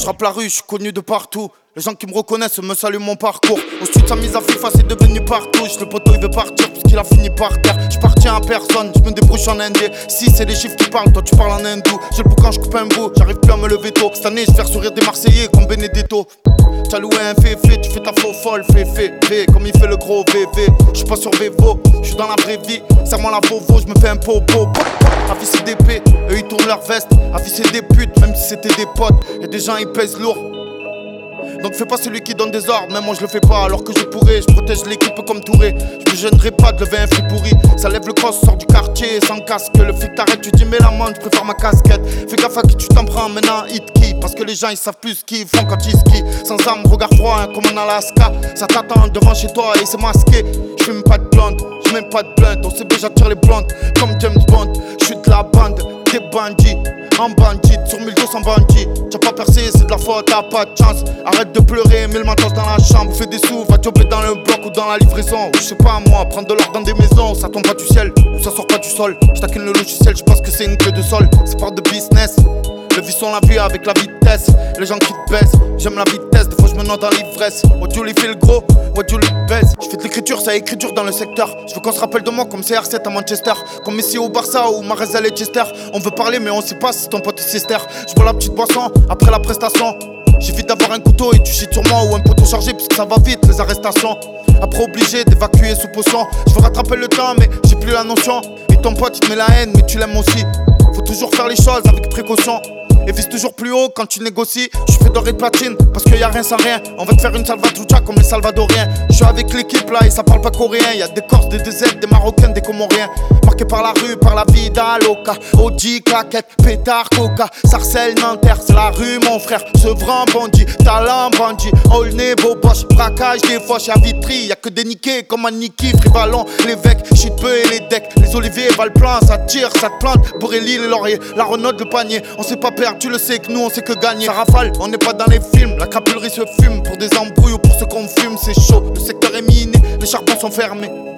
Je rappe la rue, je suis connu de partout. Les gens qui me reconnaissent me saluent mon parcours. Au sud, sa mise à FIFA, c'est devenu partouche. Le poteau, il veut partir parce qu'il a fini par terre. J'partiens à personne, je me débrouche en indé. Si c'est les chiffres qui parlent, toi tu parles en hindou. J'ai le boucan, je coupe un bout, j'arrive plus à me lever tôt. Cette année, je vais faire sourire des Marseillais comme Benedetto. T'as loué un féfé, tu fais ta faux folle, féfé, comme il fait le gros VV. J'suis pas sur Vevo, j'suis dans la vraie vie. Serre-moi la Vovo, j'me fais un popo. Avisser des P, eux ils tournent leur veste. Avisser des putes, même si c'était des potes. Y'a des gens ils pèsent lourd. Donc fais pas celui qui donne des ordres, même moi je le fais pas alors que je pourrais. Je protège l'équipe comme Touré. Je me gênerai pas de lever un fruit pourri. Ça lève le cross, sort du quartier sans casque. Le flic t'arrête, tu dis mais la main, je préfère ma casquette. Fais gaffe à qui tu t'en prends maintenant, hit qui. Parce que les gens ils savent plus ce qu'ils font quand ils skient. Sans armes, regard froid hein, comme en Alaska. Ça t'attend devant chez toi et c'est masqué. Je fume pas de blonde, je mets pas de blunt. Au CB j'attire les blondes comme James Bond. Je suis de la bande, des bandits. En bandit, sur 1200 bandits. T'as pas percé, c'est de la faute, t'as pas de chance. Arrête de pleurer, mets le matos dans la chambre. Fais des sous, va jobber dans le bloc ou dans la livraison. Ou je sais pas moi, prendre de l'or dans des maisons. Ça tombe pas du ciel, ou ça sort pas du sol. J'taquine le logiciel, je pense que c'est une clé de sol. C'est part de business. Le vice on l'a vu avec la vitesse. Les gens qui te baissent, j'aime la vitesse. Des fois je me note dans l'ivresse. What you fait le gros, what you baisse. Je fais de l'écriture, ça écriture dans le secteur. Je veux qu'on se rappelle de moi comme CR7 à Manchester. Comme Messi au Barça ou Mahrez à Leicester. On veut parler mais on sait pas si ton pote est sister. Je bois la petite boisson après la prestation. J'évite d'avoir un couteau et tu chies sur moi. Ou un poteau chargé puisque ça va vite les arrestations. Après obligé d'évacuer sous potion. Je veux rattraper le temps mais j'ai plus la notion. Et ton pote il te met la haine mais tu l'aimes aussi. Faut toujours faire les choses avec précaution. Et vise toujours plus haut quand tu négocies. Je fais doré de platine parce qu'il y a rien sans rien. On va te faire une salvatrucha comme les Salvadoriens. Je suis avec l'équipe là et ça parle pas coréen. Y'a des Corses, des DZ, des Marocains, des Comoriens. Marqués par la rue, par la vida loca. OG, claquette, pétard, coca. Sarcelles, Nanterre, c'est la rue mon frère. Sevran, bandit, talent, bandit. Aulnay, Boboche, braquage, des foches. Y'a Vitry, y'a que des niqués comme un Niki. Frivalon, l'évêque, shit peu et les decks. Les oliviers, Valplan, ça tire, ça te plante. Bourré-Lille, les lauriers, la Renaud, le panier. On sait pas perdre. Tu le sais que nous on sait que gagner. Ça rafale, on n'est pas dans les films. La crapulerie se fume pour des embrouilles ou pour ceux qu'on fume. C'est chaud, le secteur est miné, les charbons sont fermés.